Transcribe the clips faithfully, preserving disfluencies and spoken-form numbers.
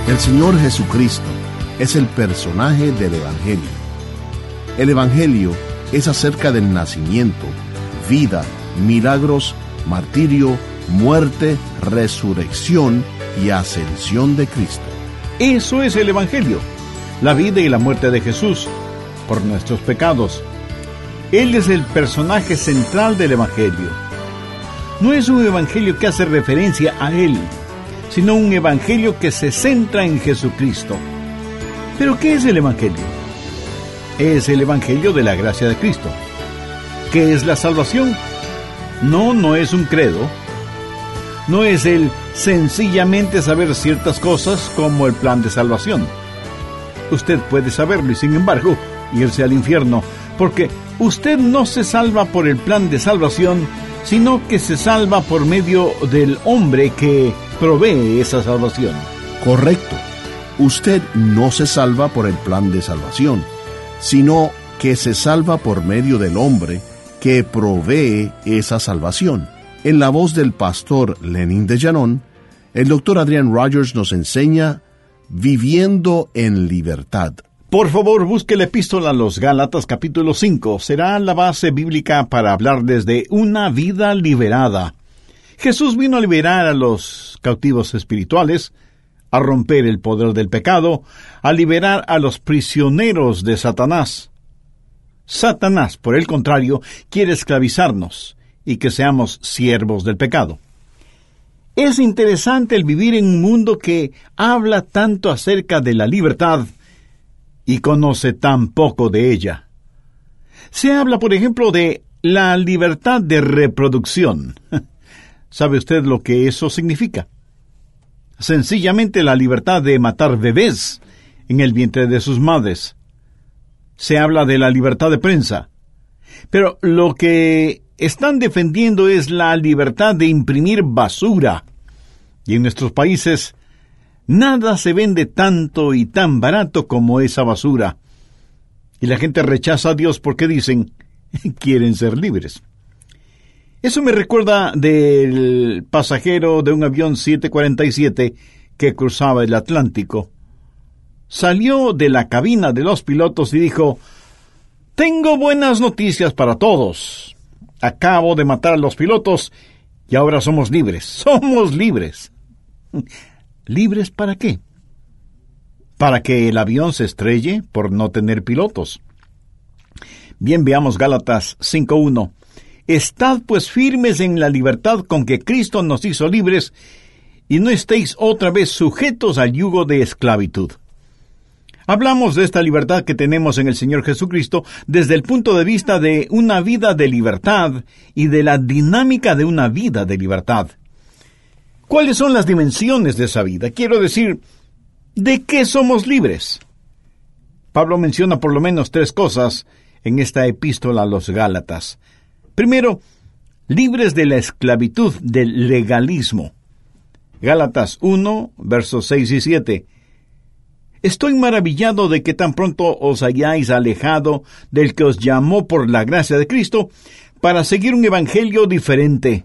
El Señor Jesucristo es el personaje del Evangelio. El Evangelio es acerca del nacimiento, vida, milagros, martirio, muerte, resurrección y ascensión de Cristo. Eso es el Evangelio, la vida y la muerte de Jesús por nuestros pecados. Él es el personaje central del Evangelio. No es un Evangelio que hace referencia a Él, sino un Evangelio que se centra en Jesucristo. ¿Pero qué es el Evangelio? Es el Evangelio de la gracia de Cristo. ¿Qué es la salvación? No, no es un credo. No es el sencillamente saber ciertas cosas como el plan de salvación. Usted puede saberlo y, sin embargo, irse al infierno, porque usted no se salva por el plan de salvación, sino que se salva por medio del hombre que provee esa salvación. Correcto. Usted no se salva por el plan de salvación, sino que se salva por medio del hombre que provee esa salvación. En la voz del pastor Lenin de Llanón, el doctor Adrian Rogers nos enseña Viviendo en Libertad. Por favor, busque la epístola a los Gálatas capítulo cinco. Será la base bíblica para hablarles de una vida liberada. Jesús vino a liberar a los cautivos espirituales, a romper el poder del pecado, a liberar a los prisioneros de Satanás. Satanás, por el contrario, quiere esclavizarnos y que seamos siervos del pecado. Es interesante el vivir en un mundo que habla tanto acerca de la libertad y conoce tan poco de ella. Se habla, por ejemplo, de la libertad de reproducción. ¿Sabe usted lo que eso significa? Sencillamente la libertad de matar bebés en el vientre de sus madres. Se habla de la libertad de prensa. Pero lo que están defendiendo es la libertad de imprimir basura. Y en nuestros países nada se vende tanto y tan barato como esa basura. Y la gente rechaza a Dios porque dicen, quieren ser libres. Eso me recuerda del pasajero de un avión siete cuarenta y siete que cruzaba el Atlántico. Salió de la cabina de los pilotos y dijo, tengo buenas noticias para todos. Acabo de matar a los pilotos y ahora somos libres. Somos libres. ¿Libres para qué? Para que el avión se estrelle por no tener pilotos. Bien, veamos Gálatas cinco uno. Estad pues firmes en la libertad con que Cristo nos hizo libres, y no estéis otra vez sujetos al yugo de esclavitud. Hablamos de esta libertad que tenemos en el Señor Jesucristo desde el punto de vista de una vida de libertad y de la dinámica de una vida de libertad. ¿Cuáles son las dimensiones de esa vida? Quiero decir, ¿de qué somos libres? Pablo menciona por lo menos tres cosas en esta epístola a los Gálatas. Primero, libres de la esclavitud del legalismo. Gálatas uno, versos seis y siete. Estoy maravillado de que tan pronto os hayáis alejado del que os llamó por la gracia de Cristo para seguir un evangelio diferente.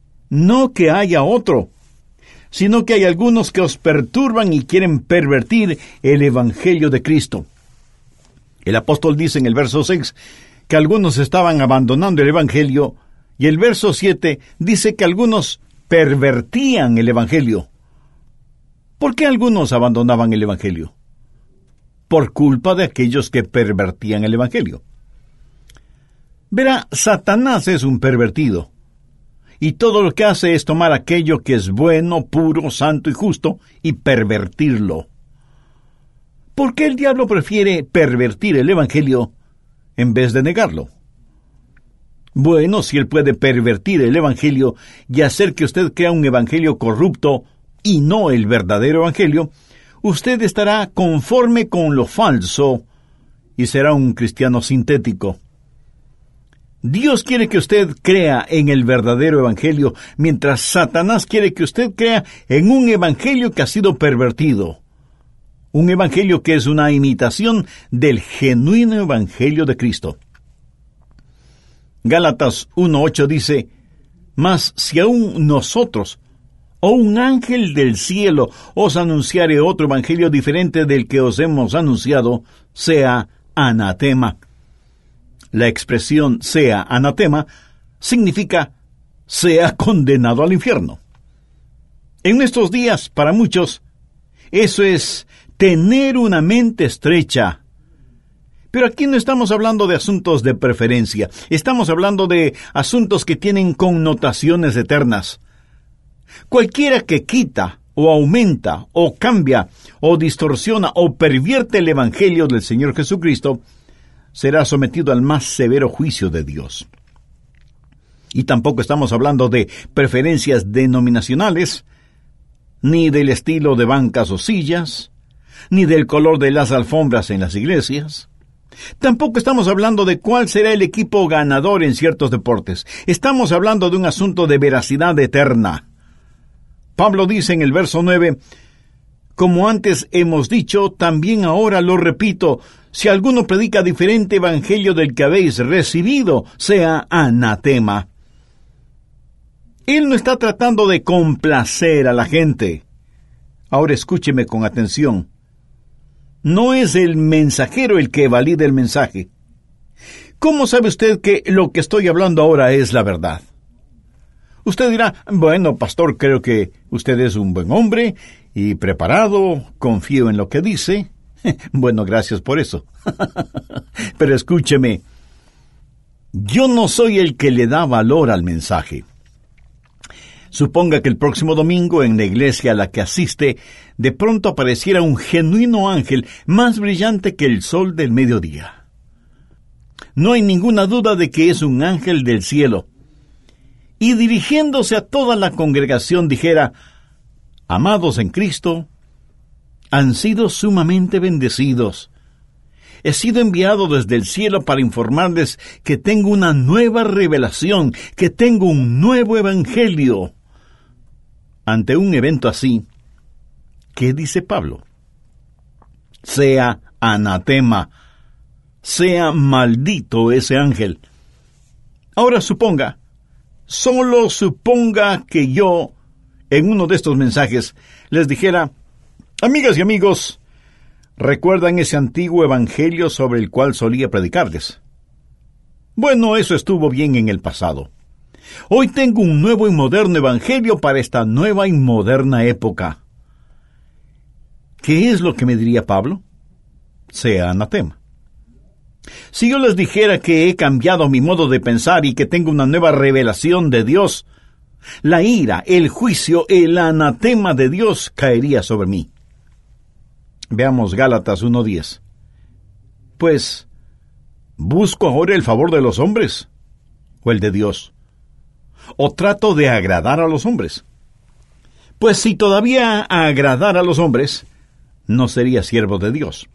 No que haya otro, sino que hay algunos que os perturban y quieren pervertir el evangelio de Cristo. El apóstol dice en el verso seis que algunos estaban abandonando el evangelio, y el verso siete dice que algunos pervertían el evangelio. ¿Por qué algunos abandonaban el evangelio? Por culpa de aquellos que pervertían el evangelio. Verá, Satanás es un pervertido, y todo lo que hace es tomar aquello que es bueno, puro, santo y justo, y pervertirlo. ¿Por qué el diablo prefiere pervertir el evangelio en vez de negarlo? Bueno, si él puede pervertir el evangelio y hacer que usted crea un evangelio corrupto y no el verdadero evangelio, usted estará conforme con lo falso y será un cristiano sintético. Dios quiere que usted crea en el verdadero evangelio, mientras Satanás quiere que usted crea en un evangelio que ha sido pervertido. Un evangelio que es una imitación del genuino evangelio de Cristo. Gálatas uno ocho dice, mas si aún nosotros, o un ángel del cielo os anunciare otro evangelio diferente del que os hemos anunciado, sea anatema. La expresión sea anatema significa sea condenado al infierno. En estos días, para muchos, eso es tener una mente estrecha. Pero aquí no estamos hablando de asuntos de preferencia, estamos hablando de asuntos que tienen connotaciones eternas. Cualquiera que quita, o aumenta, o cambia, o distorsiona, o pervierte el Evangelio del Señor Jesucristo, será sometido al más severo juicio de Dios. Y tampoco estamos hablando de preferencias denominacionales, ni del estilo de bancas o sillas, ni del color de las alfombras en las iglesias. Tampoco estamos hablando de cuál será el equipo ganador en ciertos deportes. Estamos hablando de un asunto de veracidad eterna. Pablo dice en el verso nueve, como antes hemos dicho, también ahora lo repito, si alguno predica diferente evangelio del que habéis recibido, sea anatema. Él no está tratando de complacer a la gente. Ahora escúcheme con atención. No es el mensajero el que valida el mensaje. ¿Cómo sabe usted que lo que estoy hablando ahora es la verdad? Usted dirá, bueno, pastor, creo que usted es un buen hombre y preparado, confío en lo que dice. Bueno, gracias por eso. Pero escúcheme, yo no soy el que le da valor al mensaje. Suponga que el próximo domingo en la iglesia a la que asiste, de pronto apareciera un genuino ángel más brillante que el sol del mediodía. No hay ninguna duda de que es un ángel del cielo. Y dirigiéndose a toda la congregación dijera, amados en Cristo, han sido sumamente bendecidos. He sido enviado desde el cielo para informarles que tengo una nueva revelación, que tengo un nuevo evangelio. Ante un evento así, ¿qué dice Pablo? Sea anatema, sea maldito ese ángel. Ahora suponga, solo suponga que yo, en uno de estos mensajes, les dijera, amigas y amigos, ¿recuerdan ese antiguo evangelio sobre el cual solía predicarles? Bueno, eso estuvo bien en el pasado. Hoy tengo un nuevo y moderno evangelio para esta nueva y moderna época. ¿Qué es lo que me diría Pablo? Sea anatema. Si yo les dijera que he cambiado mi modo de pensar y que tengo una nueva revelación de Dios, la ira, el juicio, el anatema de Dios caería sobre mí. Veamos Gálatas uno diez. Pues, ¿busco ahora el favor de los hombres o el de Dios? ¿O trato de agradar a los hombres? Pues si todavía agradara a los hombres, no sería siervo de Dios.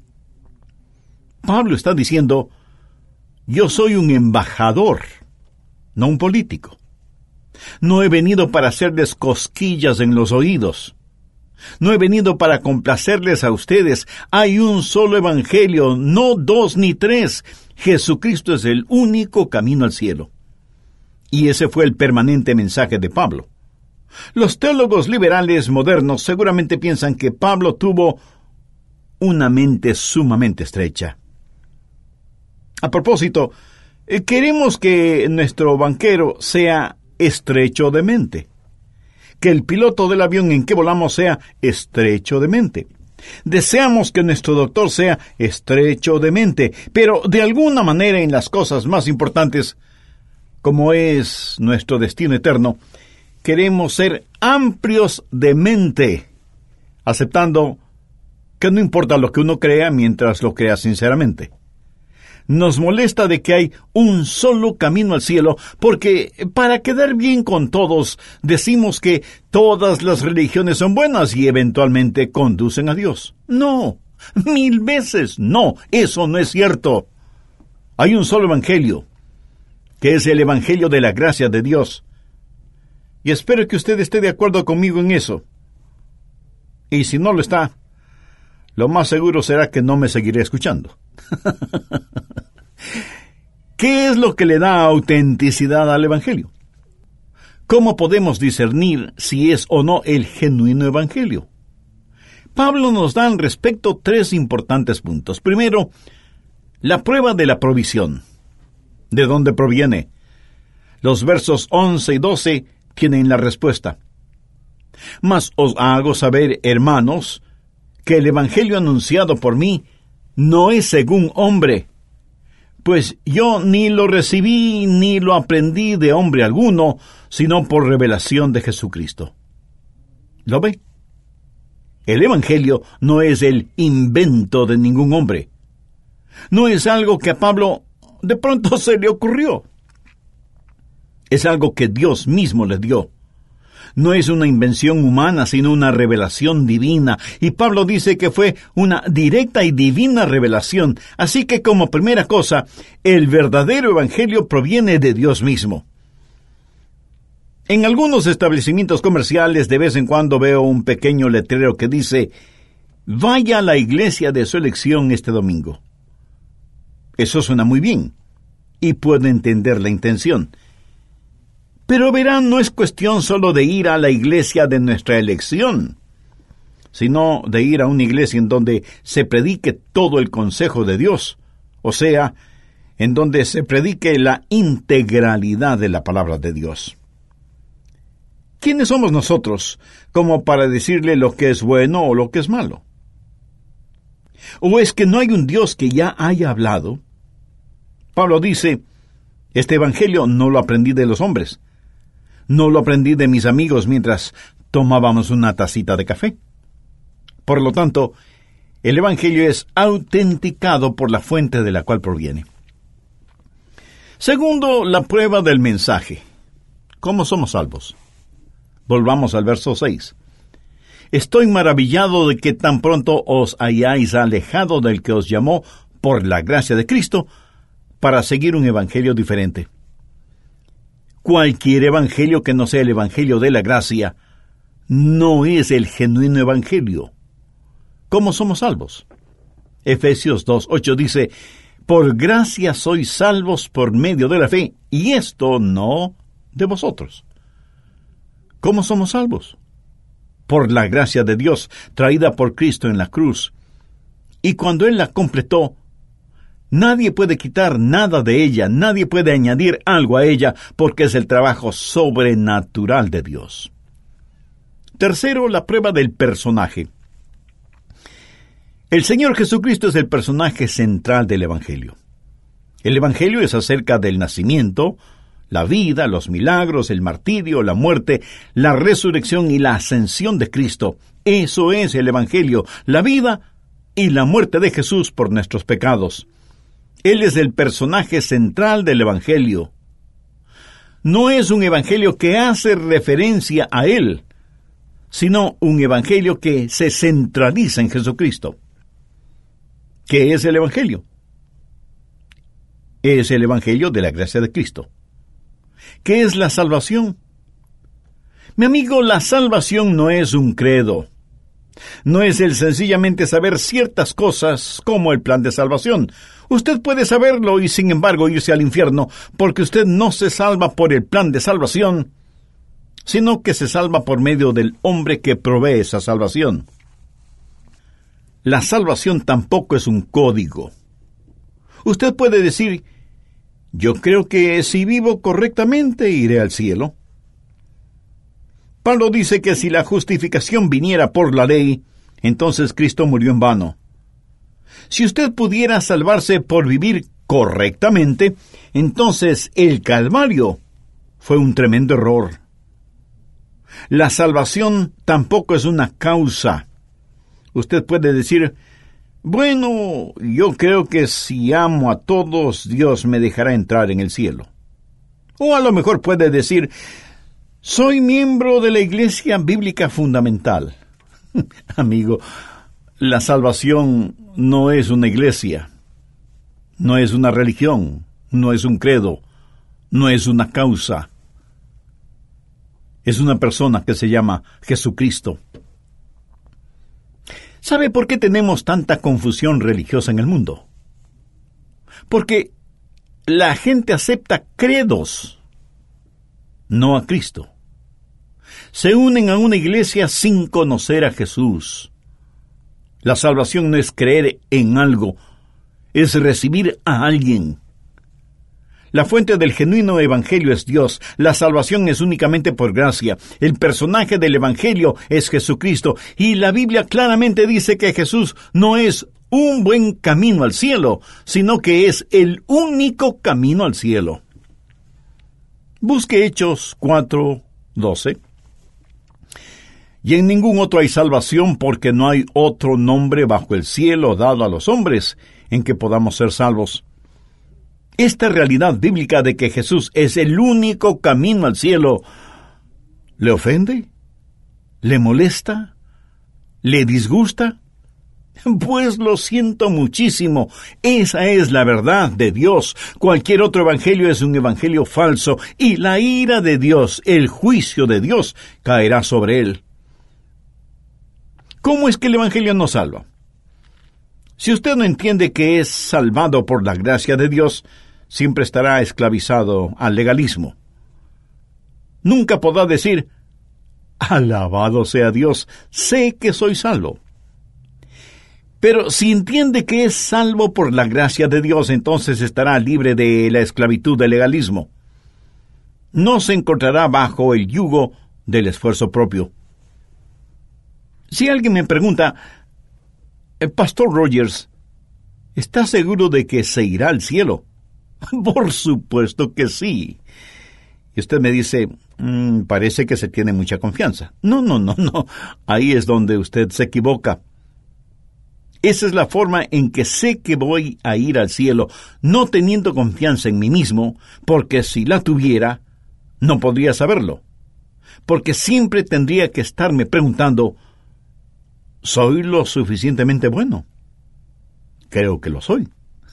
Pablo está diciendo, yo soy un embajador, no un político. No he venido para hacerles cosquillas en los oídos. No he venido para complacerles a ustedes. Hay un solo evangelio, no dos ni tres. Jesucristo es el único camino al cielo. Y ese fue el permanente mensaje de Pablo. Los teólogos liberales modernos seguramente piensan que Pablo tuvo una mente sumamente estrecha. A propósito, queremos que nuestro banquero sea estrecho de mente, que el piloto del avión en que volamos sea estrecho de mente. Deseamos que nuestro doctor sea estrecho de mente, pero de alguna manera en las cosas más importantes, como es nuestro destino eterno, queremos ser amplios de mente, aceptando que no importa lo que uno crea mientras lo crea sinceramente. Nos molesta de que hay un solo camino al cielo, porque para quedar bien con todos, decimos que todas las religiones son buenas y eventualmente conducen a Dios. No, mil veces no, eso no es cierto. Hay un solo evangelio, que es el evangelio de la gracia de Dios. Y espero que usted esté de acuerdo conmigo en eso. Y si no lo está, lo más seguro será que no me seguiré escuchando. ¿Qué es lo que le da autenticidad al evangelio? ¿Cómo podemos discernir si es o no el genuino evangelio? Pablo nos da al respecto tres importantes puntos. Primero, la prueba de la provisión. ¿De dónde proviene? Los versos once y doce tienen la respuesta. Mas os hago saber, hermanos, que el evangelio anunciado por mí no es según hombre, pues yo ni lo recibí ni lo aprendí de hombre alguno, sino por revelación de Jesucristo. ¿Lo ve? El evangelio no es el invento de ningún hombre. No es algo que a Pablo de pronto se le ocurrió. Es algo que Dios mismo le dio. No es una invención humana, sino una revelación divina. Y Pablo dice que fue una directa y divina revelación. Así que, como primera cosa, el verdadero evangelio proviene de Dios mismo. En algunos establecimientos comerciales de vez en cuando veo un pequeño letrero que dice: vaya a la iglesia de su elección este domingo. Eso suena muy bien, y puedo entender la intención. Pero verán, no es cuestión solo de ir a la iglesia de nuestra elección, sino de ir a una iglesia en donde se predique todo el consejo de Dios, o sea, en donde se predique la integralidad de la palabra de Dios. ¿Quiénes somos nosotros como para decirle lo que es bueno o lo que es malo? ¿O es que no hay un Dios que ya haya hablado? Pablo dice: este evangelio no lo aprendí de los hombres. No lo aprendí de mis amigos mientras tomábamos una tacita de café. Por lo tanto, el evangelio es autenticado por la fuente de la cual proviene. Segundo, la prueba del mensaje. ¿Cómo somos salvos? Volvamos al verso seis. Estoy maravillado de que tan pronto os hayáis alejado del que os llamó por la gracia de Cristo para seguir un evangelio diferente. Cualquier evangelio que no sea el evangelio de la gracia no es el genuino evangelio. ¿Cómo somos salvos? Efesios dos ocho dice: por gracia sois salvos por medio de la fe, y esto no de vosotros. ¿Cómo somos salvos? Por la gracia de Dios, traída por Cristo en la cruz. Y cuando Él la completó, nadie puede quitar nada de ella, nadie puede añadir algo a ella, porque es el trabajo sobrenatural de Dios. Tercero, la prueba del personaje. El Señor Jesucristo es el personaje central del Evangelio. El Evangelio es acerca del nacimiento, la vida, los milagros, el martirio, la muerte, la resurrección y la ascensión de Cristo. Eso es el Evangelio, la vida y la muerte de Jesús por nuestros pecados. Él es el personaje central del Evangelio. No es un Evangelio que hace referencia a Él, sino un Evangelio que se centraliza en Jesucristo. ¿Qué es el Evangelio? Es el Evangelio de la gracia de Cristo. ¿Qué es la salvación? Mi amigo, la salvación no es un credo. No es el sencillamente saber ciertas cosas como el plan de salvación. Usted puede saberlo y sin embargo irse al infierno, porque usted no se salva por el plan de salvación, sino que se salva por medio del hombre que provee esa salvación. La salvación tampoco es un código. Usted puede decir: yo creo que si vivo correctamente iré al cielo. Pablo dice que si la justificación viniera por la ley, entonces Cristo murió en vano. Si usted pudiera salvarse por vivir correctamente, entonces el Calvario fue un tremendo error. La salvación tampoco es una causa. Usted puede decir: bueno, yo creo que si amo a todos, Dios me dejará entrar en el cielo. O a lo mejor puede decir: soy miembro de la Iglesia Bíblica Fundamental. Amigo, la salvación no es una iglesia, no es una religión, no es un credo, no es una causa. Es una persona que se llama Jesucristo. ¿Sabe por qué tenemos tanta confusión religiosa en el mundo? Porque la gente acepta credos, no a Cristo. se unen a una iglesia sin conocer a Jesús. La salvación no es creer en algo, es recibir a alguien. La fuente del genuino evangelio es Dios. La salvación es únicamente por gracia. El personaje del evangelio es Jesucristo. Y la Biblia claramente dice que Jesús no es un buen camino al cielo, sino que es el único camino al cielo. Busque Hechos cuatro doce. Y en ningún otro hay salvación, porque no hay otro nombre bajo el cielo dado a los hombres en que podamos ser salvos. Esta realidad bíblica de que Jesús es el único camino al cielo, ¿le ofende? ¿Le molesta? ¿Le disgusta? Pues lo siento muchísimo. Esa es la verdad de Dios. Cualquier otro evangelio es un evangelio falso, y la ira de Dios, el juicio de Dios, caerá sobre él. ¿Cómo es que el evangelio nos salva? Si usted no entiende que es salvado por la gracia de Dios, siempre estará esclavizado al legalismo. Nunca podrá decir, alabado sea Dios, sé que soy salvo. Pero si entiende que es salvo por la gracia de Dios, entonces estará libre de la esclavitud del legalismo. No se encontrará bajo el yugo del esfuerzo propio. Si alguien me pregunta, Pastor Rogers, ¿está seguro de que se irá al cielo? Por supuesto que sí. Y usted me dice, mmm, parece que se tiene mucha confianza. No, no, no, no. Ahí es donde usted se equivoca. Esa es la forma en que sé que voy a ir al cielo, no teniendo confianza en mí mismo, porque si la tuviera, no podría saberlo. Porque siempre tendría que estarme preguntando, ¿soy lo suficientemente bueno? Creo que lo soy.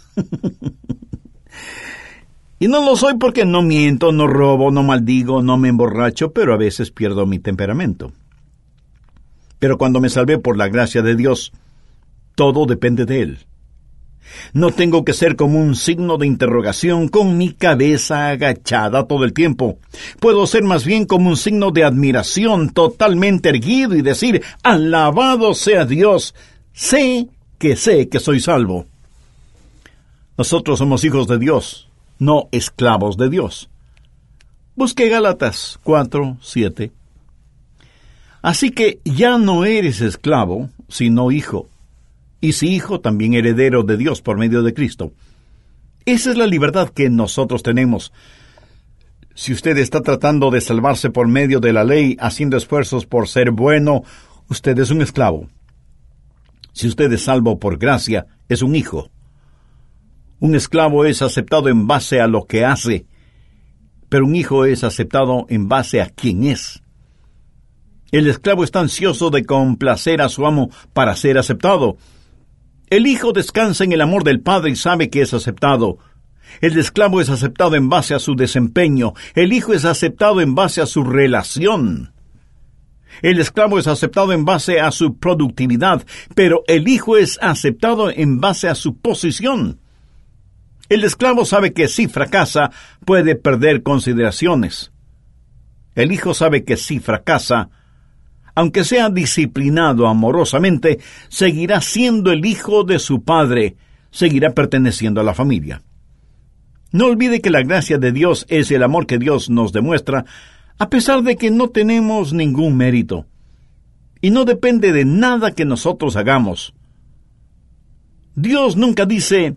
Y no lo soy porque no miento, no robo, no maldigo, no me emborracho, pero a veces pierdo mi temperamento. Pero cuando me salvé por la gracia de Dios, todo depende de Él. No tengo que ser como un signo de interrogación con mi cabeza agachada todo el tiempo. Puedo ser más bien como un signo de admiración totalmente erguido y decir, alabado sea Dios, sé que sé que soy salvo. Nosotros somos hijos de Dios, no esclavos de Dios. Busque Gálatas cuatro siete. Así que ya no eres esclavo, sino hijo. Y si hijo, también heredero de Dios por medio de Cristo. Esa es la libertad que nosotros tenemos. Si usted está tratando de salvarse por medio de la ley, haciendo esfuerzos por ser bueno, usted es un esclavo. Si usted es salvo por gracia, es un hijo. Un esclavo es aceptado en base a lo que hace, pero un hijo es aceptado en base a quién es. El esclavo está ansioso de complacer a su amo para ser aceptado. El hijo descansa en el amor del padre y sabe que es aceptado. El esclavo es aceptado en base a su desempeño. El hijo es aceptado en base a su relación. El esclavo es aceptado en base a su productividad, pero el hijo es aceptado en base a su posición. El esclavo sabe que si fracasa, puede perder consideraciones. El hijo sabe que si fracasa, aunque sea disciplinado amorosamente, seguirá siendo el hijo de su padre, seguirá perteneciendo a la familia. No olvide que la gracia de Dios es el amor que Dios nos demuestra, a pesar de que no tenemos ningún mérito, y no depende de nada que nosotros hagamos. Dios nunca dice,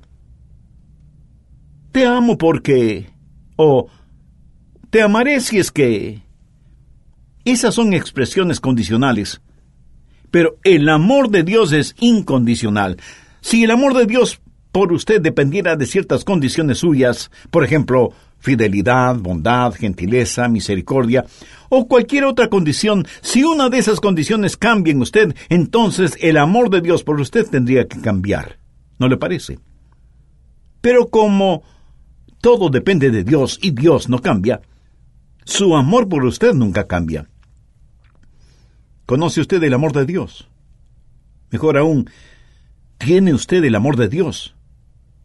te amo porque, o te amaré si es que. Esas son expresiones condicionales. Pero el amor de Dios es incondicional. Si el amor de Dios por usted dependiera de ciertas condiciones suyas, por ejemplo, fidelidad, bondad, gentileza, misericordia, o cualquier otra condición, si una de esas condiciones cambia en usted, entonces el amor de Dios por usted tendría que cambiar. ¿No le parece? Pero como todo depende de Dios y Dios no cambia, su amor por usted nunca cambia. ¿Conoce usted el amor de Dios? Mejor aún, ¿tiene usted el amor de Dios?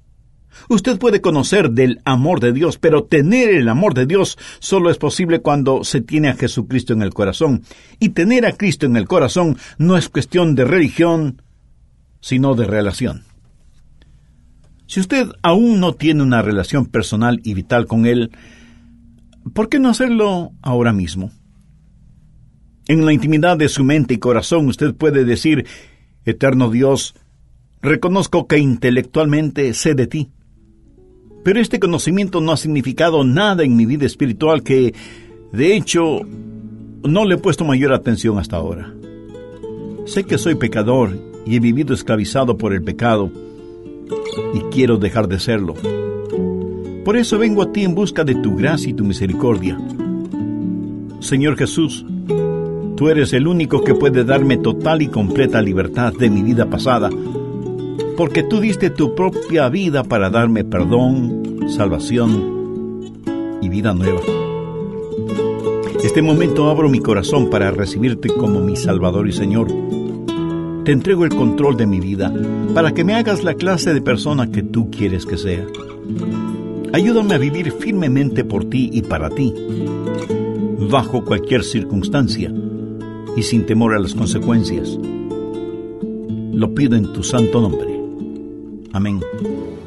Usted puede conocer del amor de Dios, pero tener el amor de Dios solo es posible cuando se tiene a Jesucristo en el corazón. Y tener a Cristo en el corazón no es cuestión de religión, sino de relación. Si usted aún no tiene una relación personal y vital con Él, ¿por qué no hacerlo ahora mismo? En la intimidad de su mente y corazón usted puede decir: Eterno Dios, reconozco que intelectualmente sé de ti, pero este conocimiento no ha significado nada en mi vida espiritual, que, de hecho, no le he puesto mayor atención hasta ahora. Sé que soy pecador y he vivido esclavizado por el pecado, y quiero dejar de serlo. Por eso vengo a ti en busca de tu gracia y tu misericordia. Señor Jesús, tú eres el único que puede darme total y completa libertad de mi vida pasada, porque tú diste tu propia vida para darme perdón, salvación y vida nueva. Este momento abro mi corazón para recibirte como mi Salvador y Señor. Te entrego el control de mi vida para que me hagas la clase de persona que tú quieres que sea. Ayúdame a vivir firmemente por ti y para ti, bajo cualquier circunstancia y sin temor a las consecuencias. Lo pido en tu santo nombre. Amén.